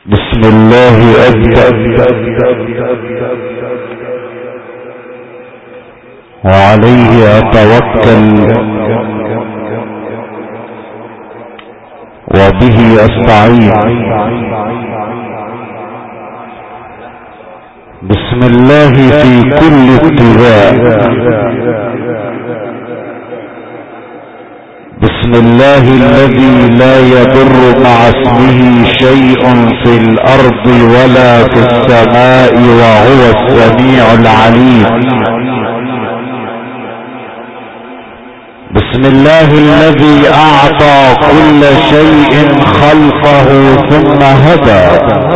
بسم الله أبدأ وعليه أتوكل وبه أستعين. بسم الله في كل ابتداء. بسم الله الذي لا يضر مع اسمه شيء في الأرض ولا في السماء وهو السميع العليم. بسم الله الذي أعطى كل شيء خلقه ثم هدى.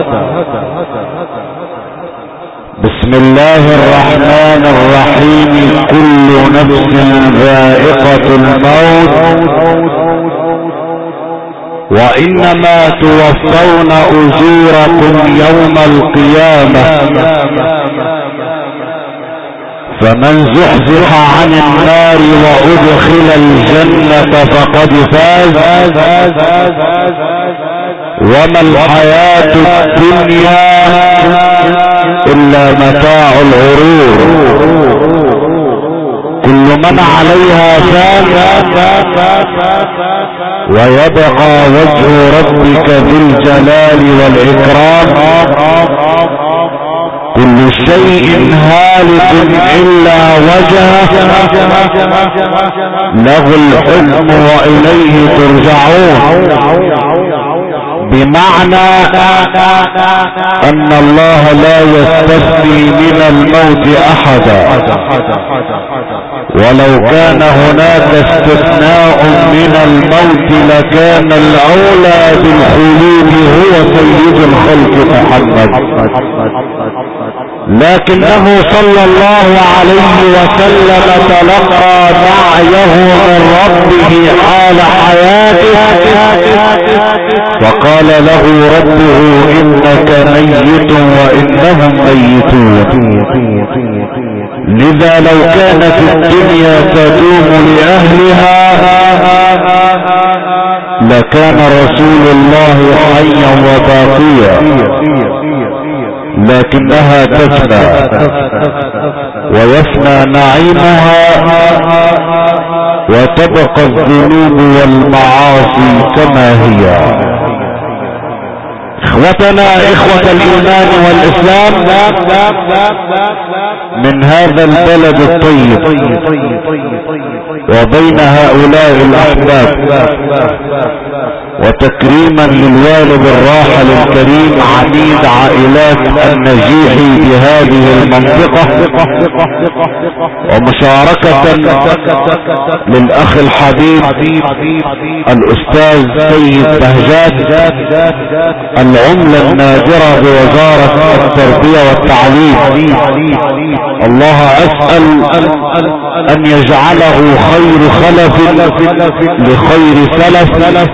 بسم الله الرحمن الرحيم. كل نفس ذائقة الموت وإنما توفون أجوركم يوم القيامة فمن زحزح عن النار وأدخل الجنة فقد فاز وما الحياة الدنيا إلا متاع الغرور. كل من عليها فان ويبقى وجه ربك ذي الجلال والإكرام. كل شيء هالك إلا وجهه له الحكم وإليه ترجعون. بمعنى أن الله لا يستثني من الموت أحدا، ولو كان هناك استثناء من الموت لكان الأولى بالخلود هو سيد الخلق محمد، لكنه صلى الله عليه وسلم تلقى نعيه من ربه حال حياته فقال له ربه إنك ميت وإنهم ميتون. لذا لو كانت الدنيا تدوم لأهلها لكان رسول الله حيا وباقيا، لكنها تفنى ويفنى نعيمها وتبقى الذنوب والمعاصي كما هي. اخوتنا اخوة الايمان والاسلام، من هذا البلد الطيب وبين هؤلاء الاحباب وتكريما للوالد الراحل الكريم عميد عائلات النجيحي بهذه المنطقة، ومشاركة للأخ الحبيب الأستاذ سيد بهجات العملة النادرة بوزارة التربية والتعليم. الله أسأل أن يجعله خير خلف لخير سلف،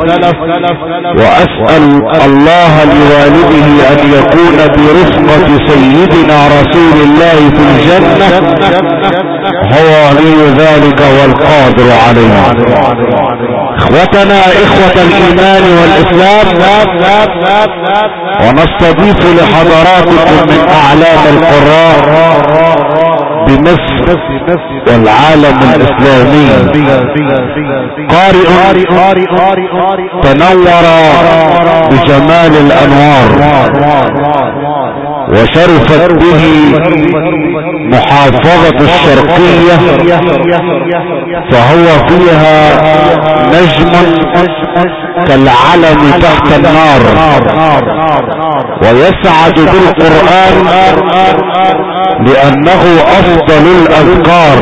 وأسأل الله لوالده أن يكون برفقة سيدنا رسول الله في الجنة، هو ولي ذلك والقادر عليه. اخوتنا اخوة الايمان والاسلام، ونستضيف لحضراتكم من اعلام القراء بمصر والعالم الاسلامي قارئ تنور بجمال الانوار وشرفت به محافظة الشرقية، فهو فيها نجم كالعلم تحت النار، ويسعد بالقرآن لأنه أفضل الأذكار،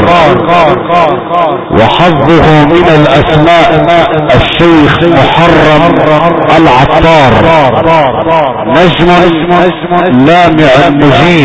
وحظه من الأسماء الشيخ محرم العطار، نجم لامع مجيب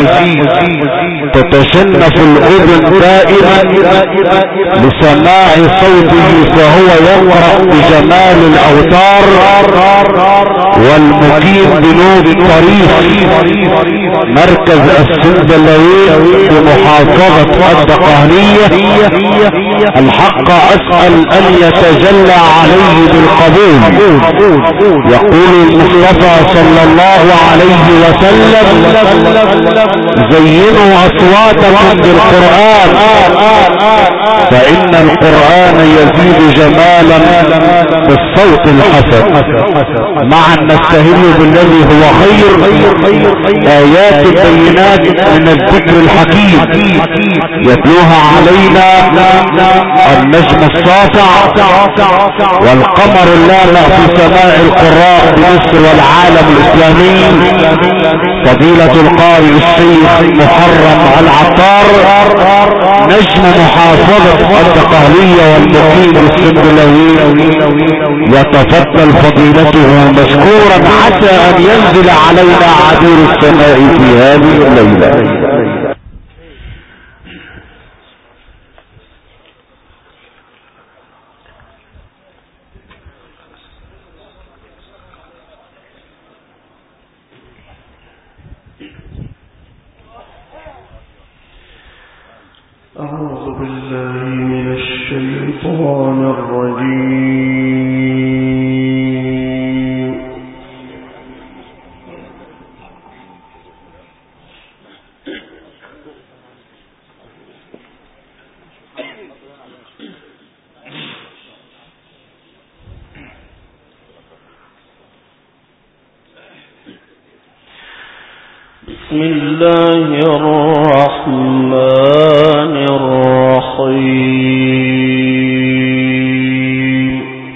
تتشنف الأذن دائما لسماع صوته، فهو يقرأ بجمال الأوتار والمقيم بنوب طريق مركز السنبلاوين بمحافظة الدقهلية. الحق اسأل ان يتجلى عليه بالقبول. يقول المصطفى صلى الله عليه وسلم: زينوا اصواتكم بالقرآن فان القرآن يزيد جمالا بالصوت الحسن. معا نستهل بالذي هو خير، ايات بينات من الذكر الحكيم يتلوها علينا النجم الساطع والقمر اللامع في سماء القراء بمصر والعالم الاسلامي، فضيلة القارئ الشيخ محرم العطار نجم محافظة الدقهلية والمقيم بالسنبلاوين. يتفضل فضيلته مشكورا عسى ان ينزل علينا عبير السماء في هذه الليلة. أعوذ بالله من الشيطان الرجيم. بسم الله الرحمن الرحيم.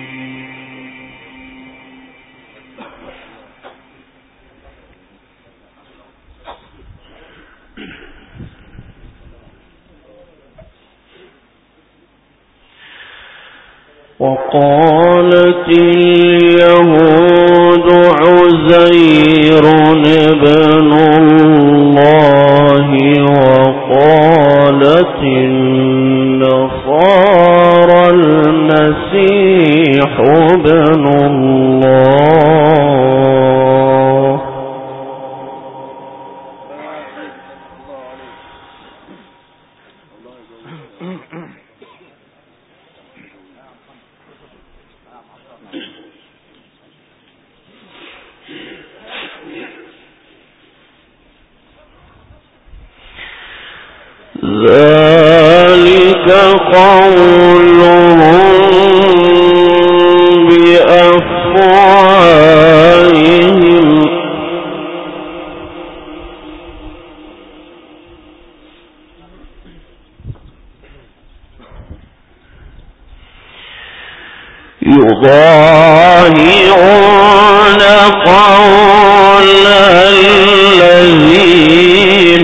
وقالت اليهود عزير ابن الله وقالت النصارى المسيح ابن الله. ذلك قولهم بأفواههم يضاهئون قول الذين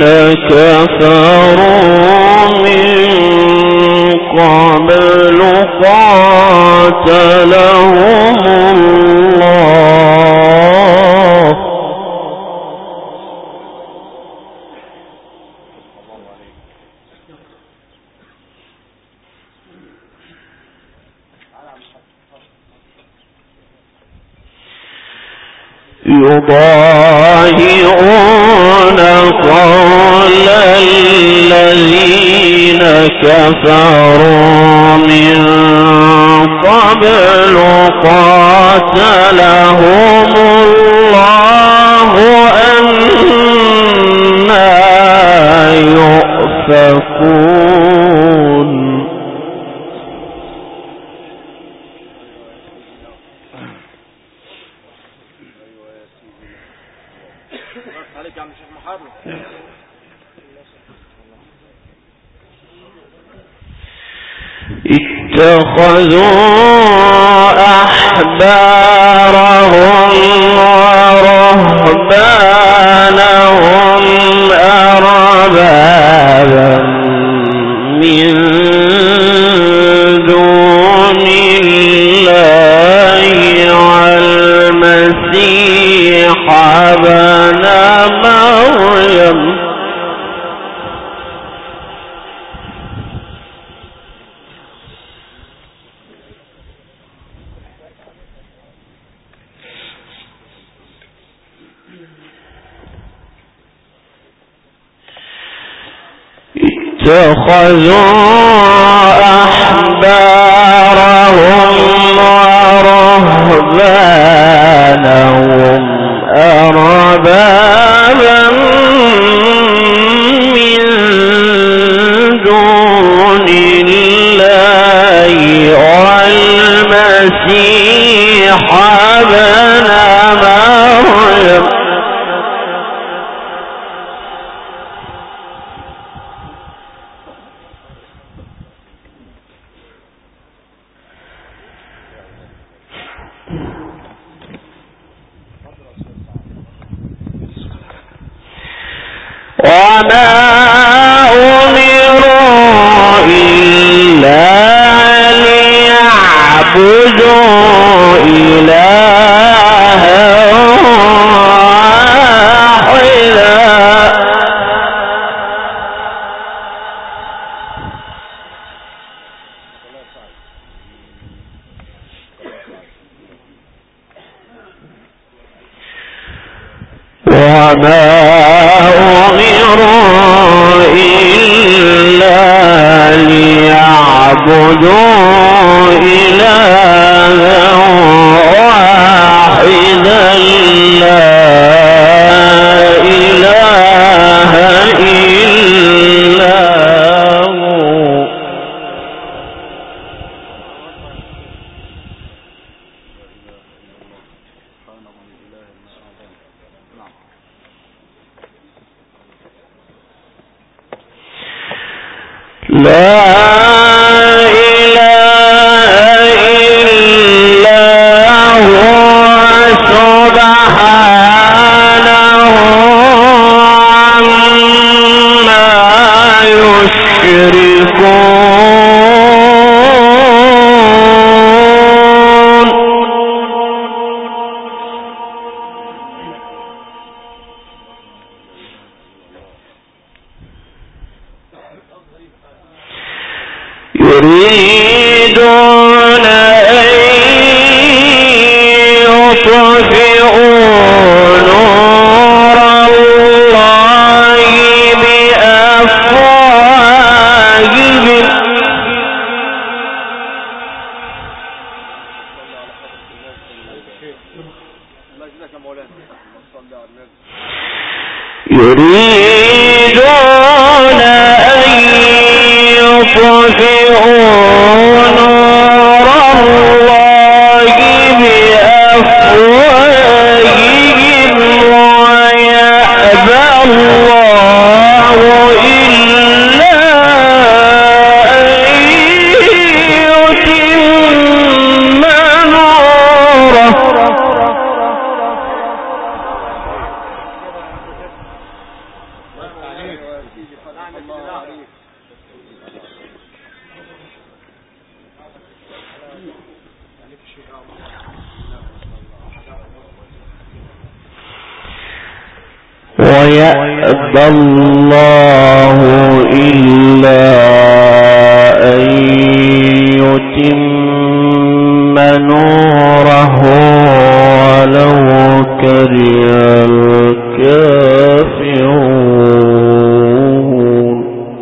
كفروا من قبل قاتلهم الله. يضاهئون قول الذين كفروا من قبل قاتلهم الله أنى يؤفكون. اتخذوا أحبارهم ورهبانهم أربابا من دون الله والمسيح ابن مريم اتخذوا أحبارهم ورهبانهم أربابا من دون الله والمسيح ابن مريم وما أمروا إلا ليعبدوا إلها واحدا وما أمروا إلا ليعبدوا إلها واحدا لا إله إلا هو لا إله إلا هو سبحانه عما يشركون يريدون أن يطفئوا نور الله بأفواههم يريدون أن يطفئوا نور الله بأفواههم ويأبى الله إلا أن يتم نوره ويأبى الله إلا أن يتم نوره ولو كره الكافرون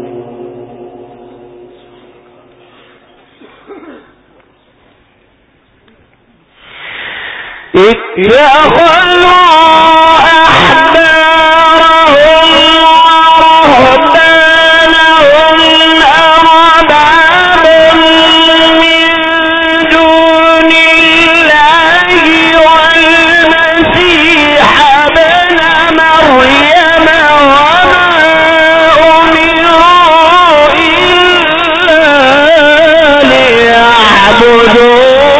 اتخذوا أحبارهم ورهبانهم أربابا من دون الله والمسيح ابن مريم وما أمروا إلا ليعبدوا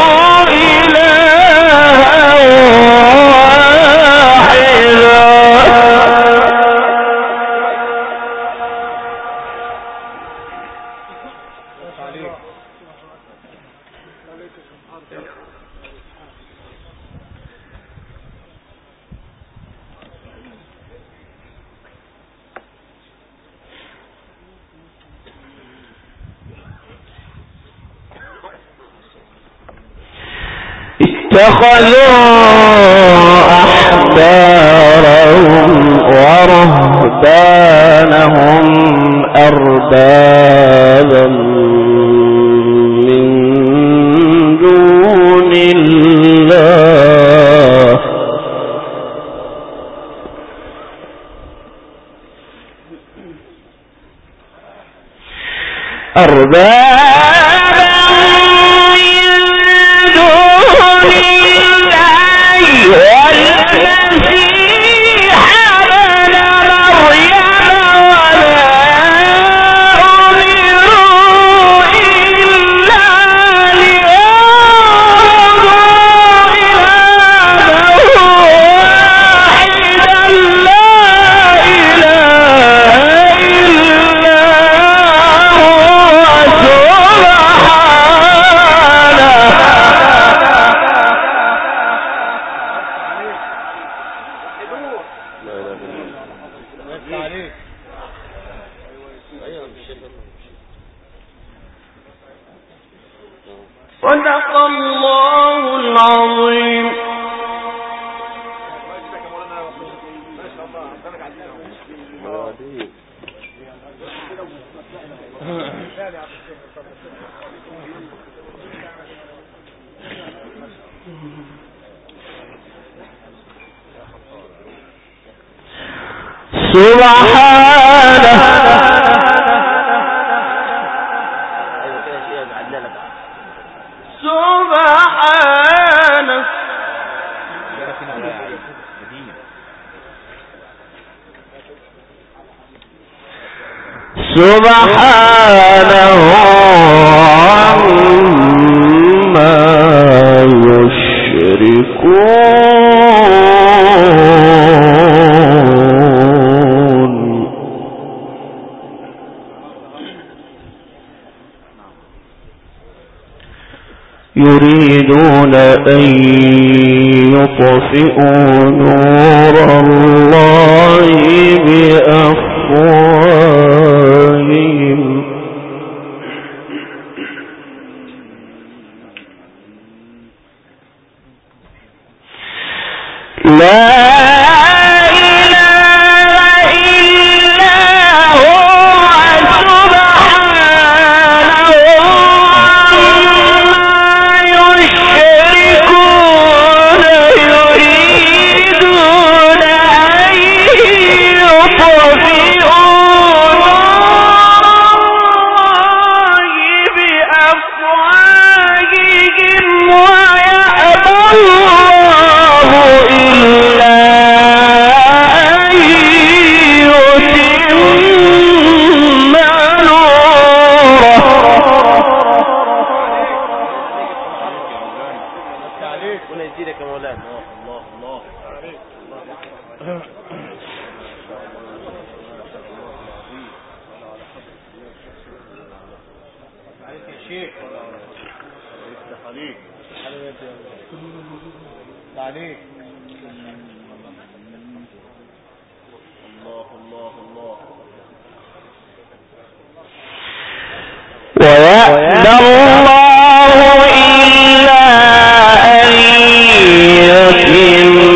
اتخذوا أحبارهم ورهبانهم أربابا أربابا من دون الله صدق الله العظيم. سبحانه سبحانه عما يشركون. يريدون أن يطفئوا نور الله بأفواههم لا ويأبى الله إلا أن يتم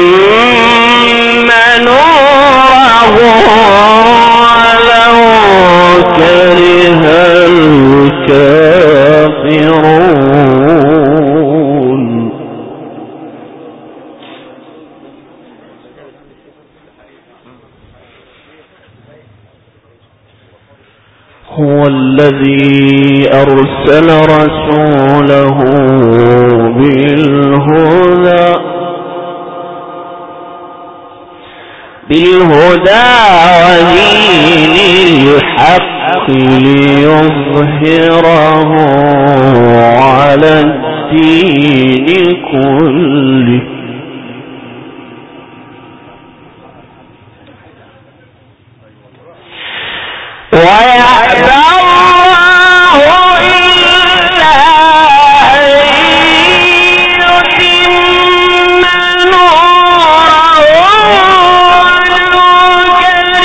نوره ولو كره الكافرون. هو الذي أرسل رسوله بالهدى ودين الحق ليظهره على الدين كله ويأبى الله إلا أن يتم نوره ولو كره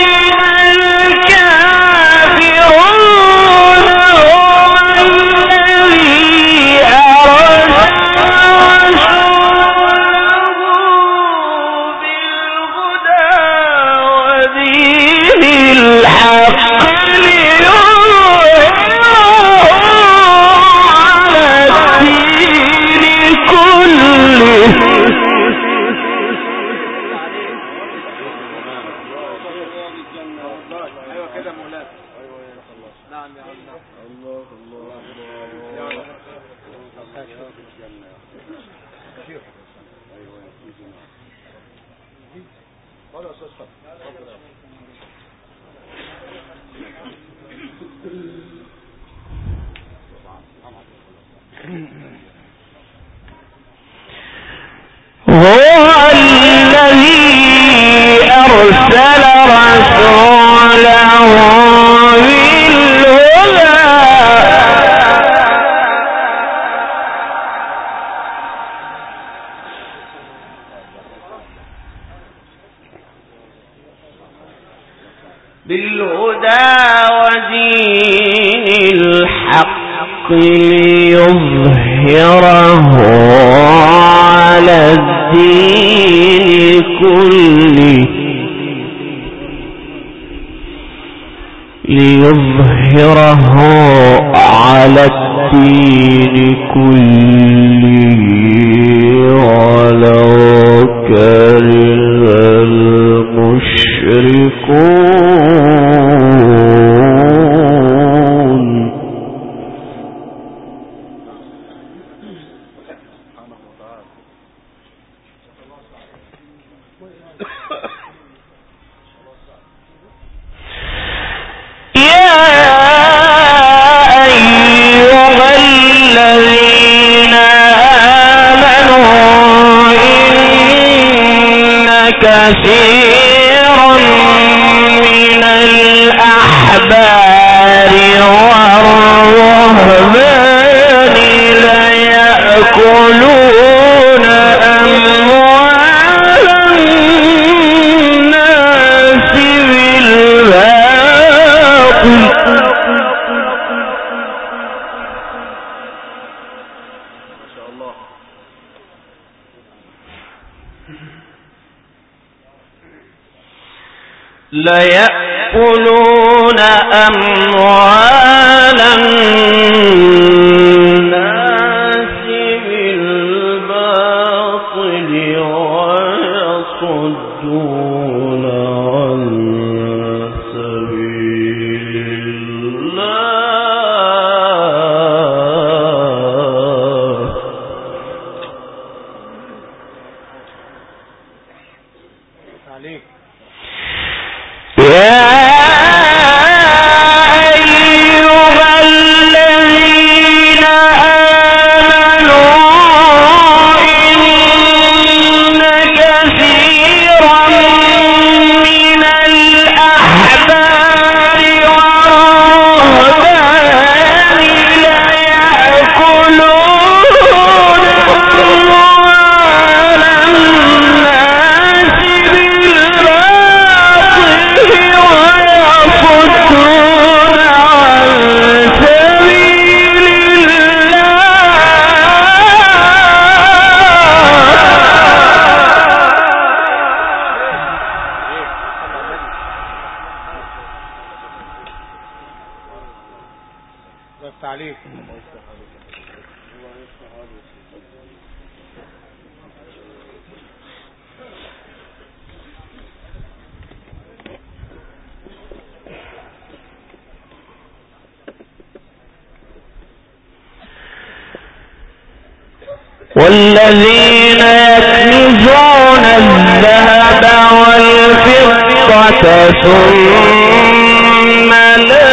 الكافرون. هو الذي أرسل رسوله بالهدى ودين الحق ليظهره على الدين كله ولو كره المشركون. كثيرا من الأحبار والرهبان ليأكلون أموال الناس بالباطل ليأكلون أموال الناس بالباطل ويصدون عن سبيل الله. عليك والذين يكنزون الذهب والفضة ثم لا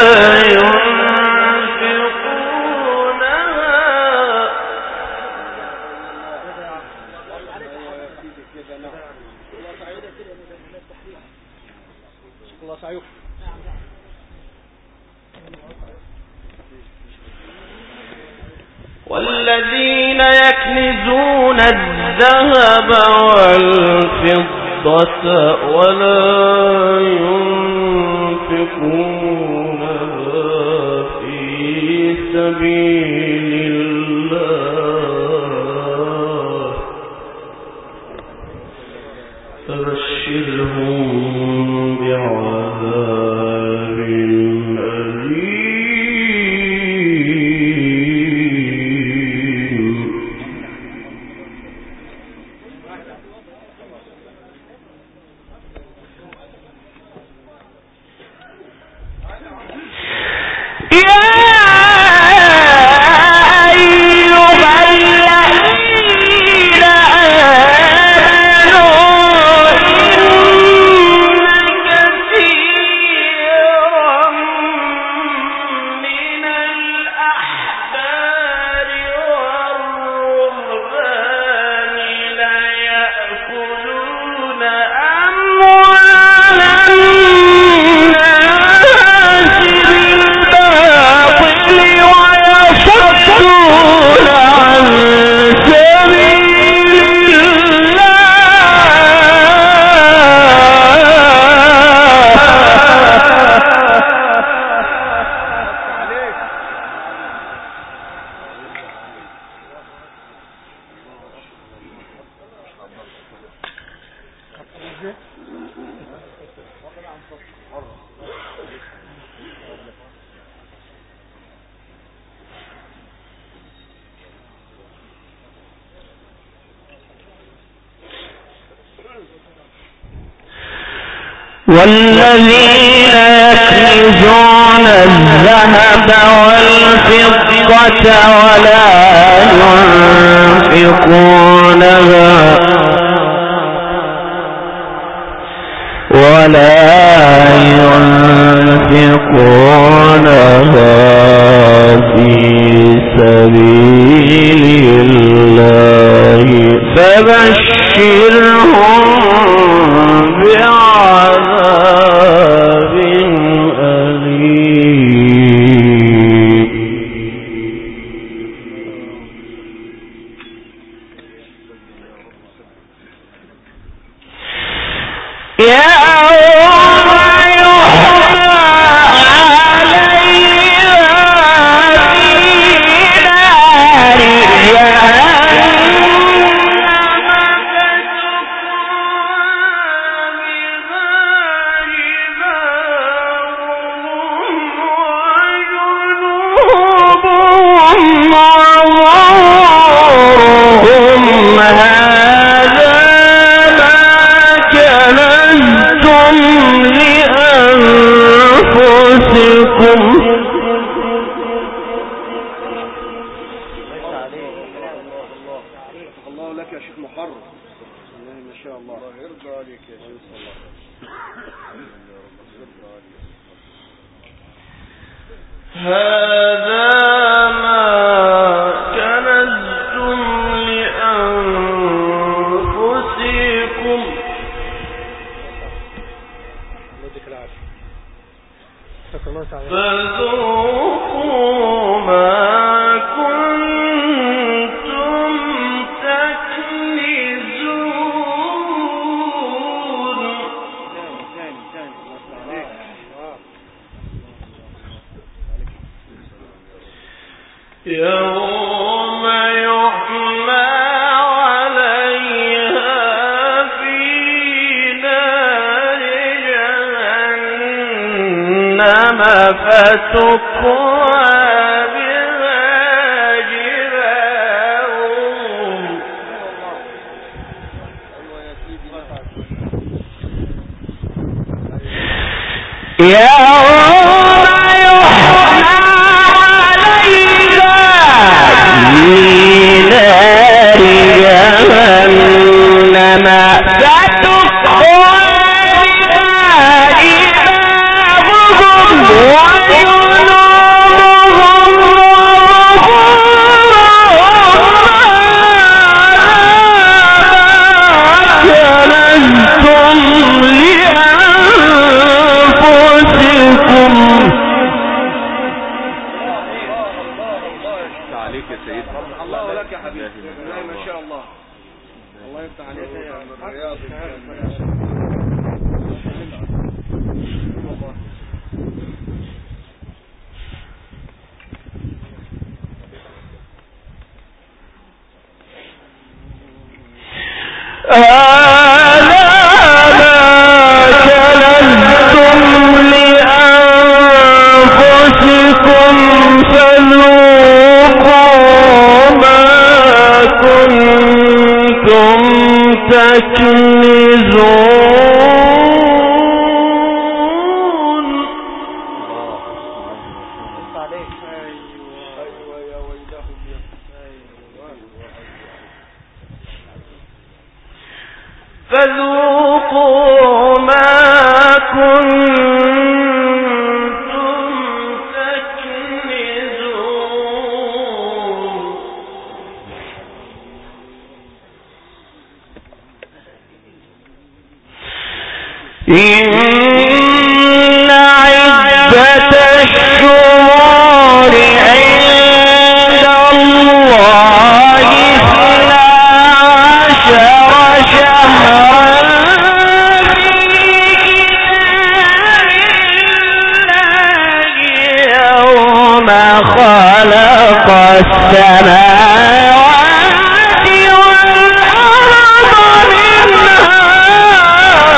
والذين يكنزون الذهب والفضة ولا ينفقونها في سبيل الله فبشرهم بعذاب أليم. والذين يكنزون الذهب والفضة ولا ينفقونها في سبيل الله فبشرهم بعذاب أليم. يوم يحمى عليها في نار جهنم فتكوى بها جباههم فذوقوا ما كنتم تكنزون. إن عدة الشهور عند الله 12 شهرا يوم خلق السماوات والأرض منها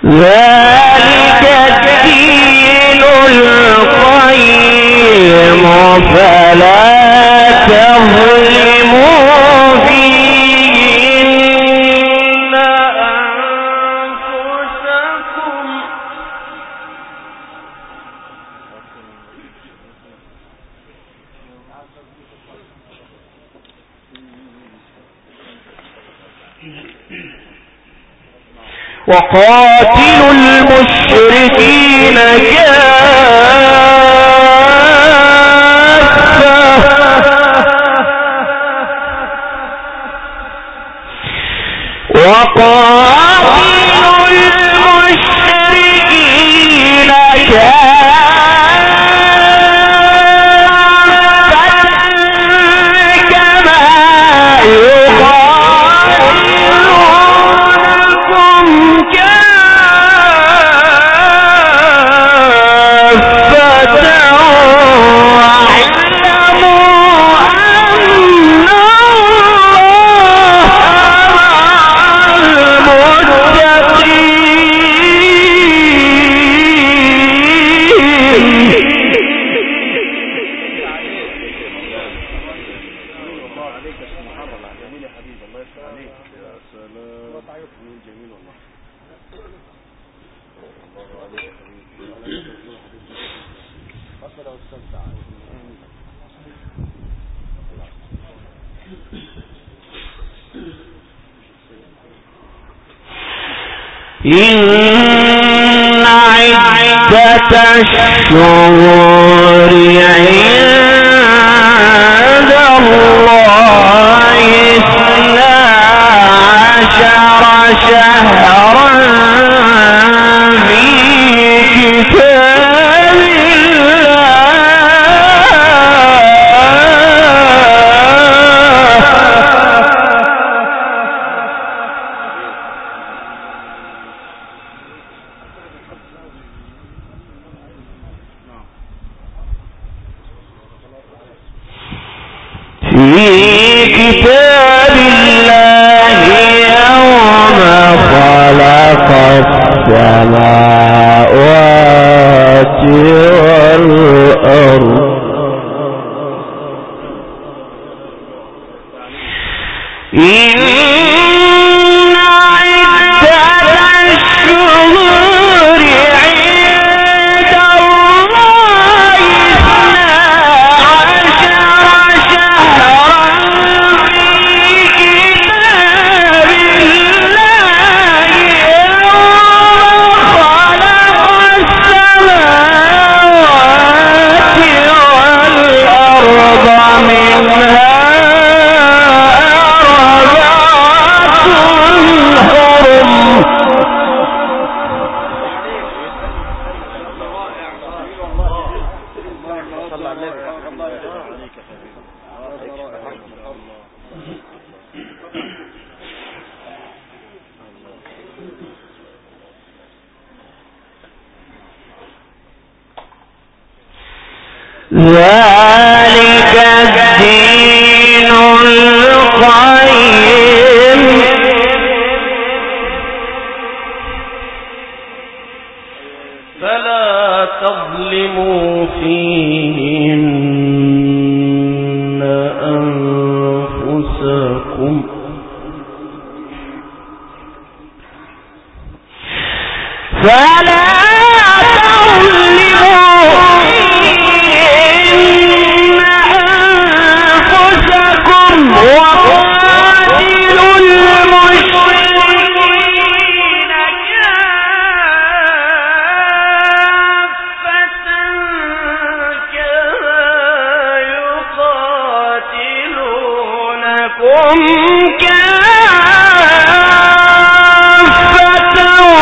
ذلك الدين القيم فلا تظلموا فيهن أنفسكم وقاتلوا المشركين إن عدة الشهور عند الله 12 شهرا في كتاب الله يوم خلق السماوات والأرض إن عدة الشهور عند الله 12 شهرا في كتاب الله يوم خلق السماوات والأرض منها ذلك الدين القيم فلا تظلموا فيهن أنفسكم فلا وقاتلوا المشركين كافة كما يقاتلونكم كافة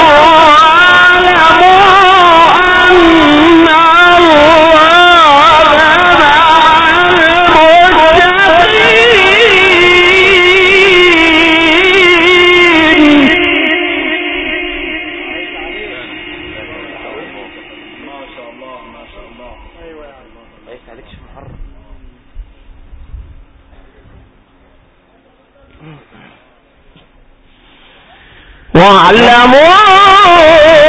واعلموا أن الله مع واعلموا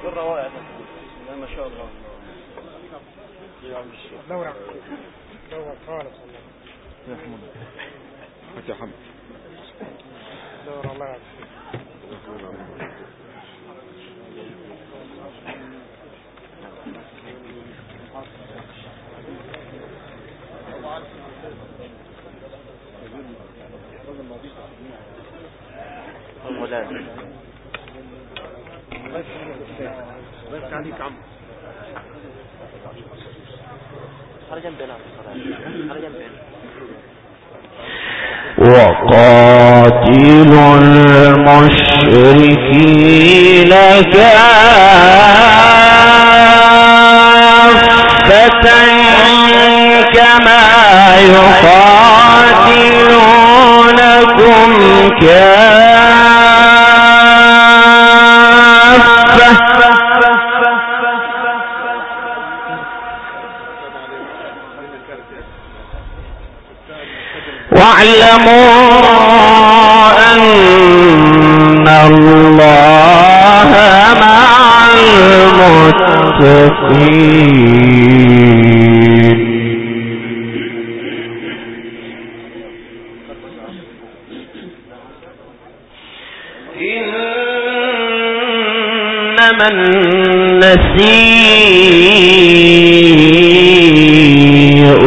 بالروائع ما شاء الله. دورة خالص يا حمد يا حمد دورة الله يعافيك. بس عليك عم وقاتل المشركين كافة كما يقاتلونكم واعلموا أن الله مع المتقين. إنما النسيء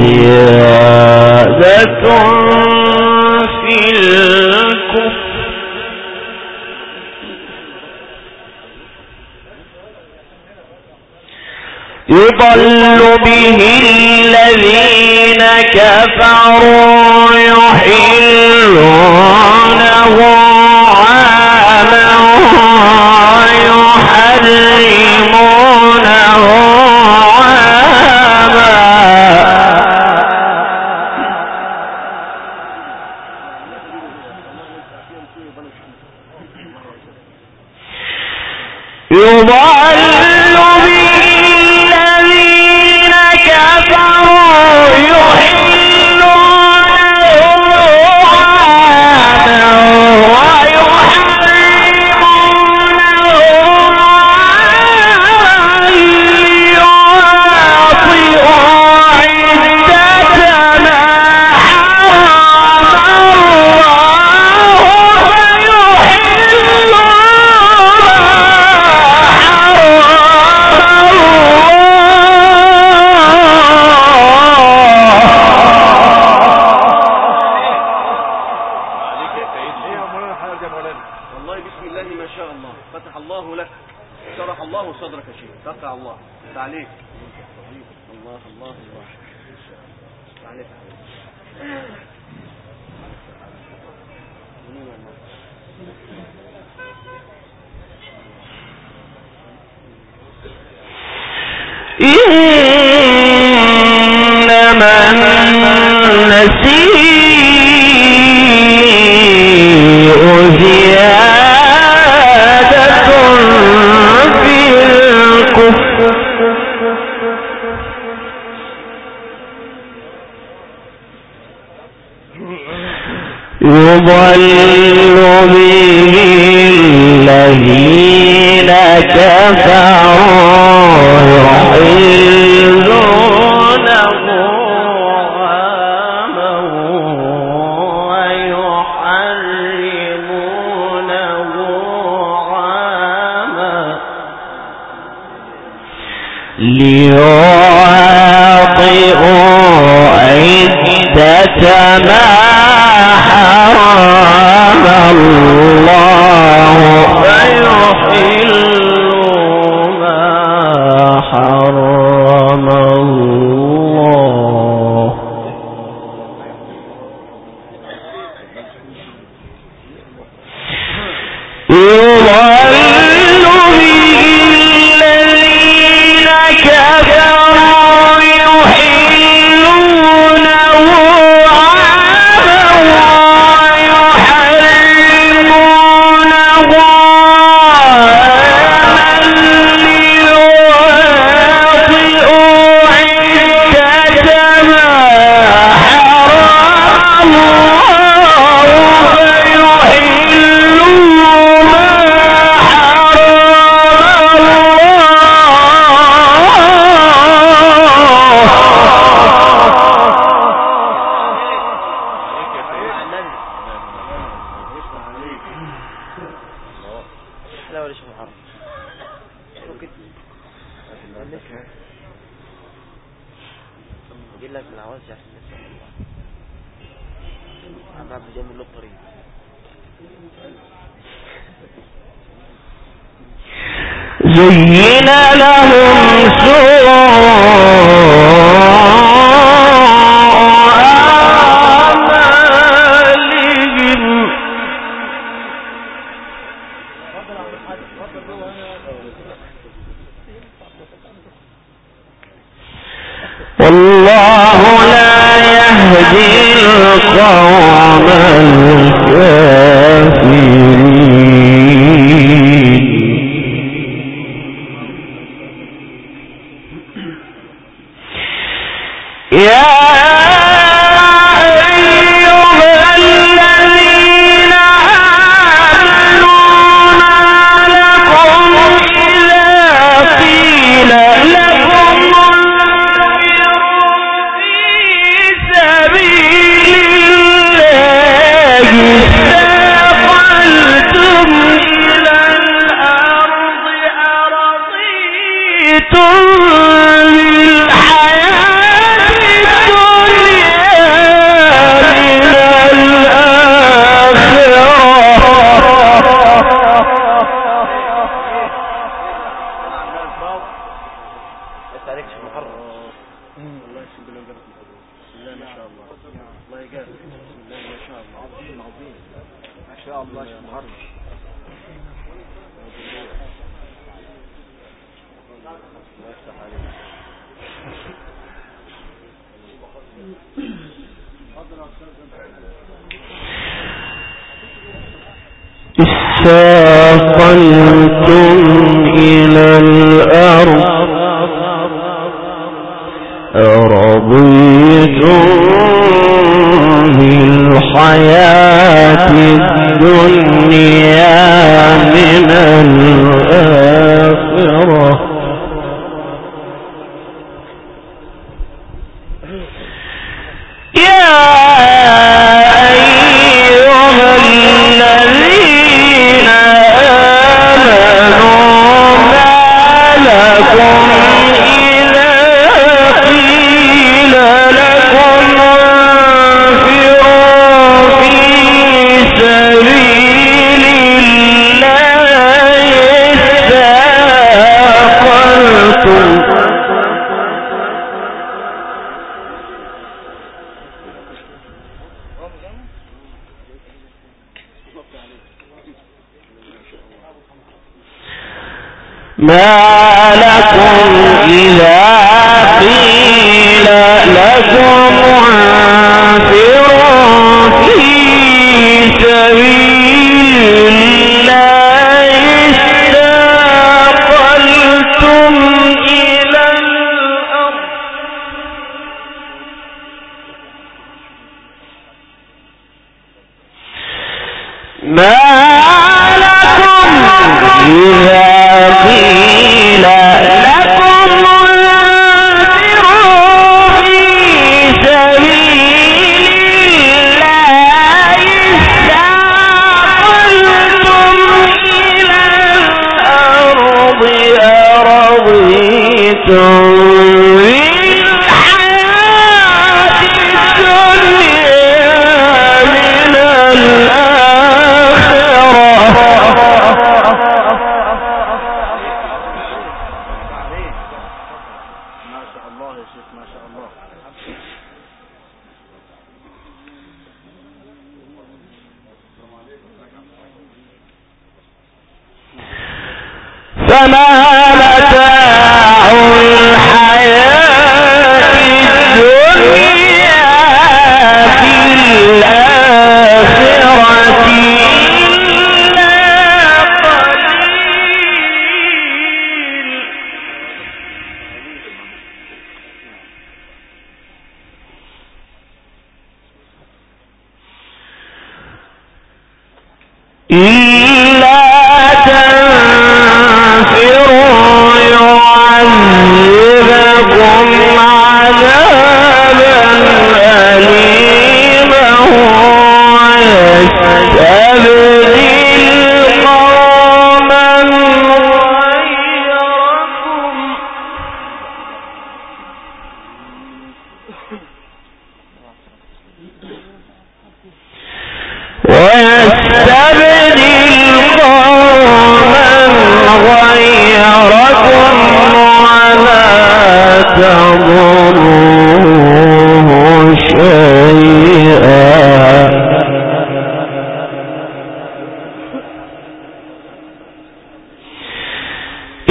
زيادة في الكفر يضل به الذين كفروا يحلونه عاما ويحرمونه عاما يضل به الذين كفروا يحلونه عاما ويحرمونه عاما ليواطئوا عدة ما حرم الله فيحلوا والله بسم الله ما شاء الله فتح الله لك شرح الله صدرك يا شيخ تقع الله تعليق الله الله الله تعليق إنما النسيء زيادة في الكفر يضل به الذين كفروا يحلونه عاما ويحرمونه عاما ليواطئوا عدة ما حرم الله فيحلوا ما حرم الله. يضل به الذين كفروا يحلونه عاما ويحرمونه عاما ليواطئوا عدة ما حرم الله فيحلوا ما حرم لا ولا شيء محرم يقول لك من عاوز عشان نسأل الله عم بجمل له الطريق زين لهم سوء والله لا يهدي القوم الكافرين يا استاقلتم إلى الأرض أرضيتم بالحياة الدنيا من الآخرة ما لكم إذا قيل لكم انفروا في سبيل الله استاقلتم إلى الأرض ما لكم إذا قيل لكم انفروا في سبيل الله استاقلتم إلى الأرض أرضيتم بالحياة الدنيا من فما متاع الحياة الدنيا في الآخرة إلا قليل إلا تنفروا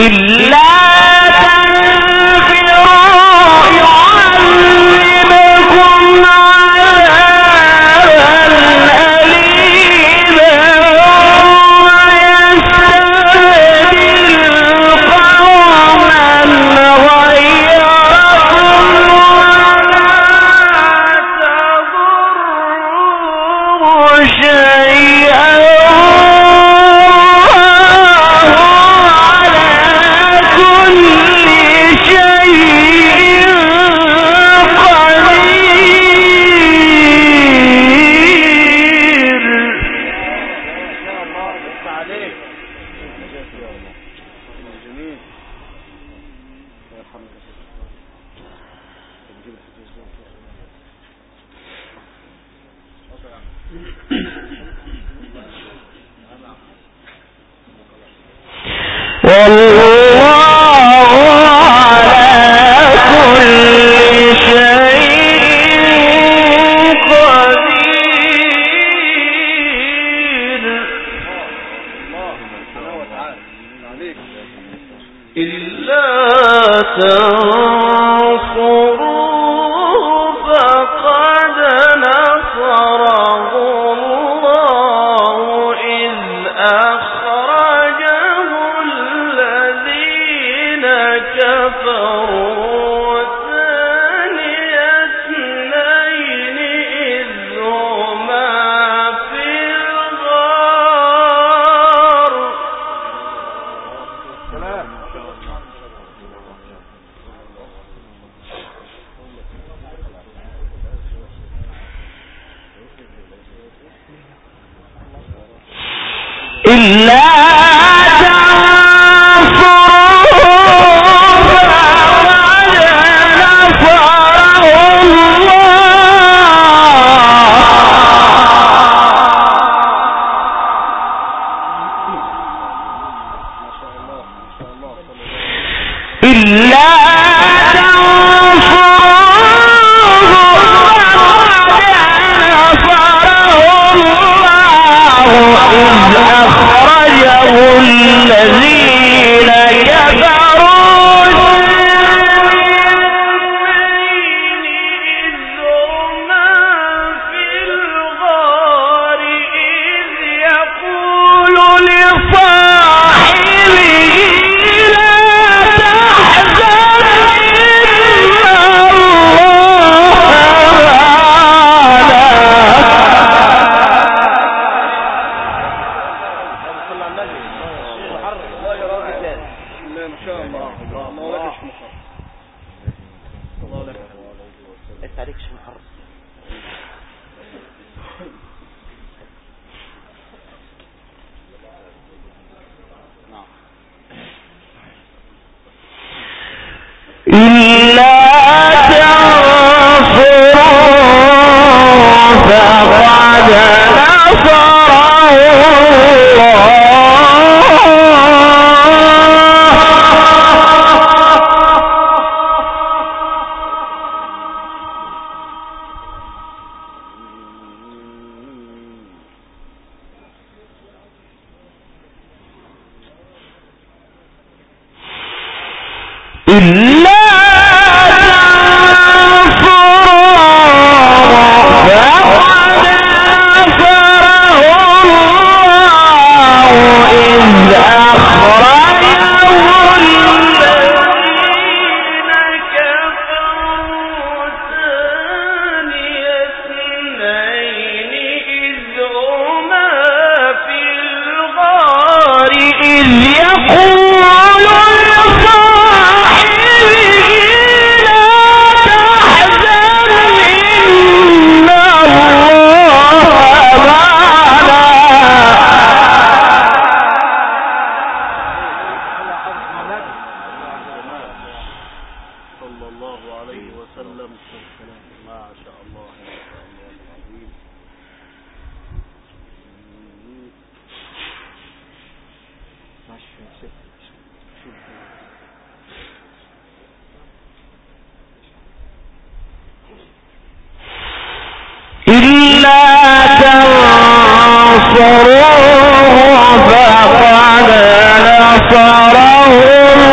فقد نصره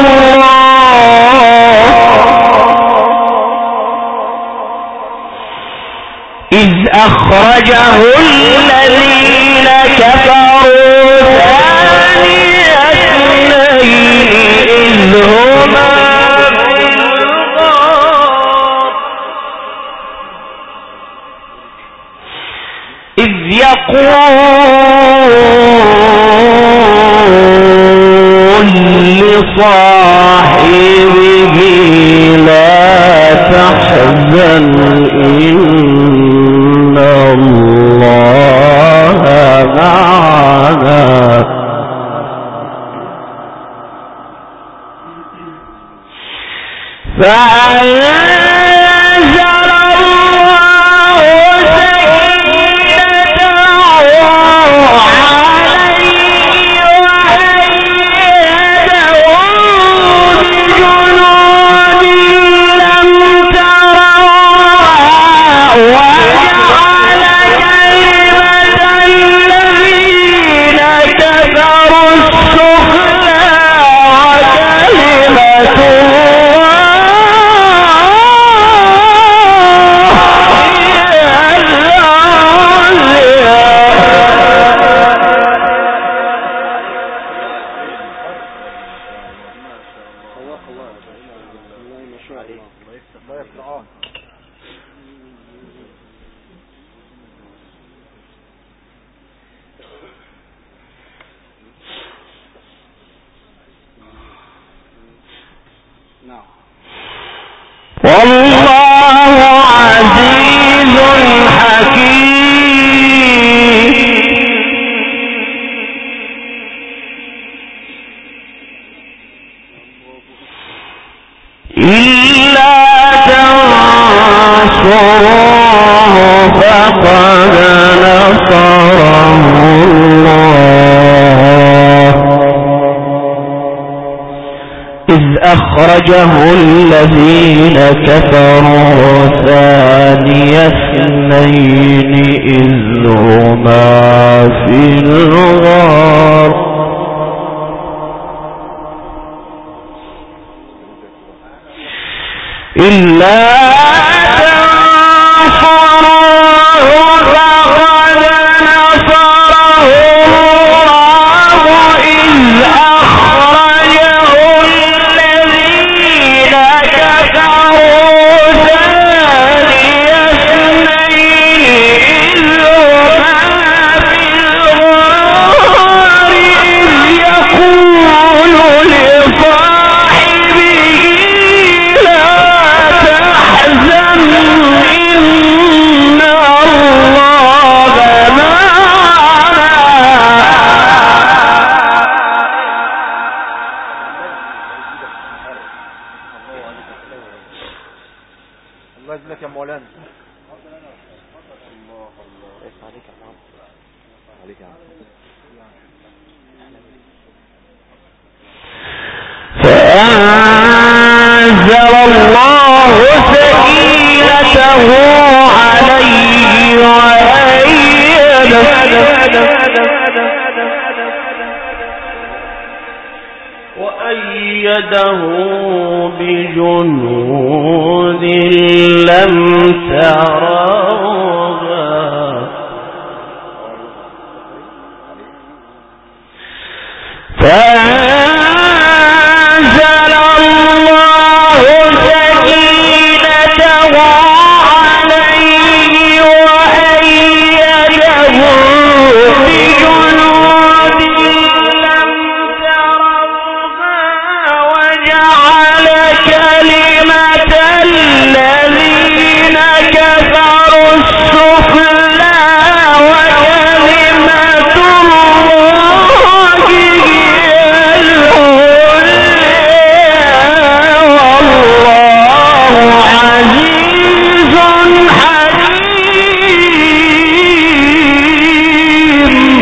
أخرجه الذين كفروا ثاني اثنين إذ هما في الغار إذ يقول لصاحبه لا تحزن إن الله معنا فأنزل الله سكينته عليه وأيده بجنود لم تروها وجعل كلمة الذين كفروا السفلى وكلمة والله عزيز حكيم إلا تنصروه فقد نصره الله إذ أخرجه الذين كفروا ثاني اثنين إذ هما في الغار إلا تنصروه فقد نصره الله إذ أخرجه الذين كفروا ثاني اثنين إذ هما في الغار إذ يقول لصاحبه لا تحزن إن الله معنا الله يجزاك يا مولانا. فأنزل الله سكينته عليه وأيده بجنود لم تروها فأنزل الله سكينته عليه وأيده بجنود لم تروها وجعل كلمة الذين كفروا السفلى وكلمة الله هي العليا والله عزيز حكيم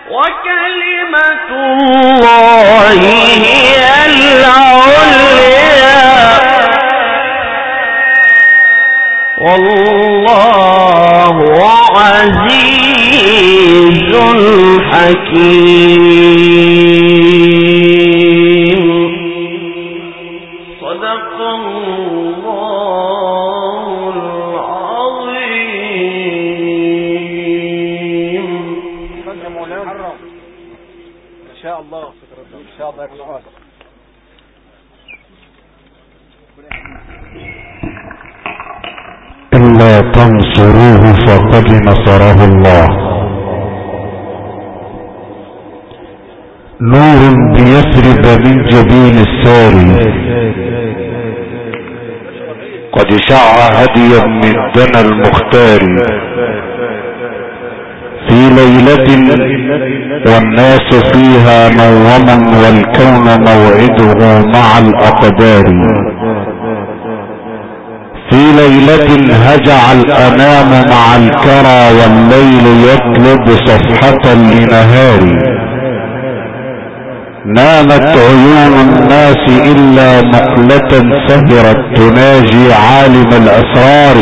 وكلمة الله هي العليا والله عزيز حكيم. صدق الله العظيم. يا مولانا ان شاء الله ان شاء الله يكون إلا تنصروه فقد نصره الله. نور بيثرب من جبين الساري قد شع هديا من دنا المختار في ليلة والناس فيها موم والكون موعده مع الأقدار. في ليلة هجع الأنام مع الكرى والليل يطلب صفحة لنهار. نامت عيون الناس إلا مقلة سهرت تناجي عالم الأسرار.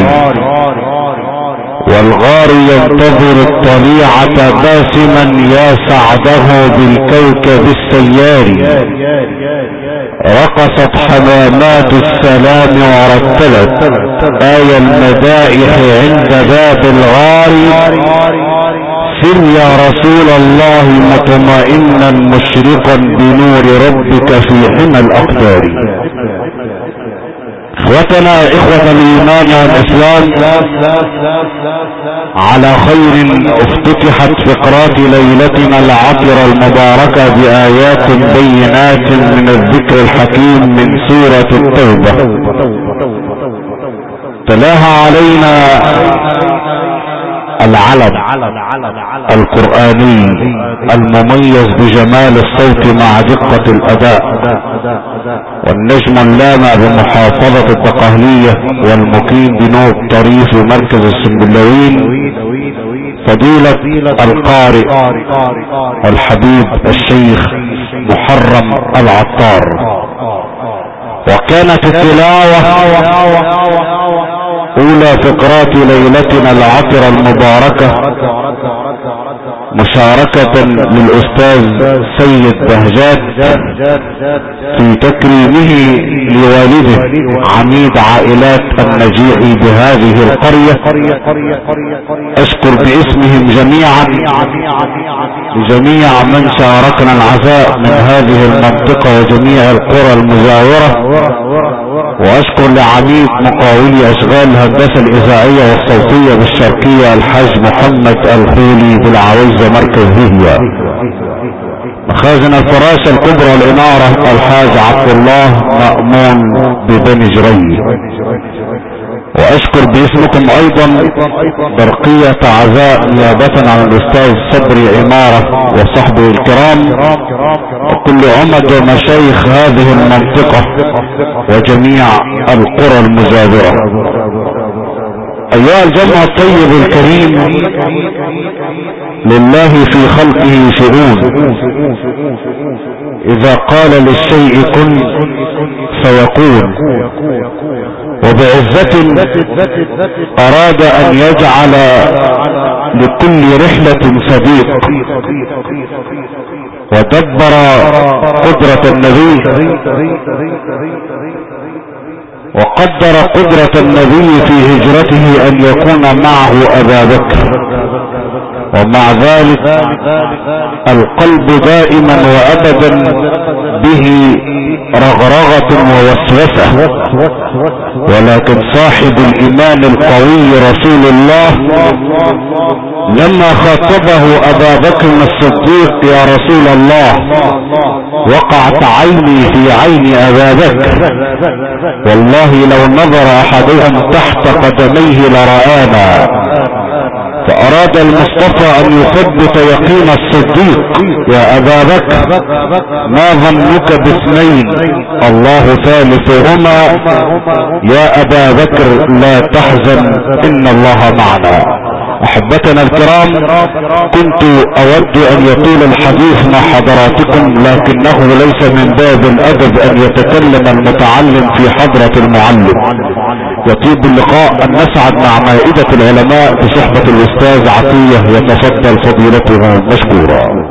والغار ينتظر الطليعة باسما يا سعده بالكوكب السيار. رقصت حمامات السلام ورتلت آية المدائح عند باب الغار. سر يا رسول الله مطمئنا مشرقا بنور ربك في حمى الأقدار. اخوتنا اخوة الايمان والاسلام، على خير افتتحت فقرات ليلتنا العطرة المباركة بآيات بينات من الذكر الحكيم من سورة التوبة. تلاها علينا العلم القرآني المميز بجمال الصوت مع دقة الأداء، والنجم اللامع بمحافظة الدقهلية والمقيم بنوب طريف مركز السنبلاوين فضيلة القارئ الحبيب الشيخ محرم العطار. وكانت التلاوة اولى فقرات ليلتنا العطرة المباركة مشاركة للاستاذ سيد بهجات في تكريمه لوالده عميد عائلات النجيع بهذه القرية. اشكر باسمهم جميعا لجميع من شاركنا العزاء من هذه المنطقة وجميع القرى المجاورة، واشكر لعميد مقاولي اشغال الهندسة الاذاعية والصوتية بالشرقية الحاج محمد الخولي بالعويزة مركز هيهية. مخازن الفراشة الكبرى الامارة الحاج عبد الله مأمون ببني جري. واشكر باسمكم ايضا برقية عزاء نيابة عن الاستاذ صبري عمارة وصحبه الكرام وكل عمد ومشايخ هذه المنطقة وجميع القرى المجاورة. ايها الجمع الطيب الكريم، لله في خلقه شؤون، اذا قال للشيء كن فيكون، وبعزة اراد ان يجعل لكل رحلة صديق، ودبر قدرة النبي وقدر قدرة النبي في هجرته ان يكون معه ابا بكر، ومع ذلك القلب دائما وابدا به رغرغة ووسوسة، ولكن صاحب الايمان القوي رسول الله لما خاطبه ابا بكر الصديق يا رسول الله وقعت عيني في عين ابا بكر، والله لو نظر احدهم تحت قدميه لرآنا. فاراد المصطفى ان يثبت يقين الصديق، يا ابا بكر ما ظنك باثنين الله ثالثهما، يا ابا بكر لا تحزن ان الله معنا. احبتنا الكرام، كنت اود ان يطول الحديث مع حضراتكم، لكنه ليس من باب الادب ان يتكلم المتعلم في حضرة المعلم. يطيب اللقاء ان نسعد مع مائدة العلماء بصحبة الاستاذ عطية، يتفضل فضيلته مشكورا.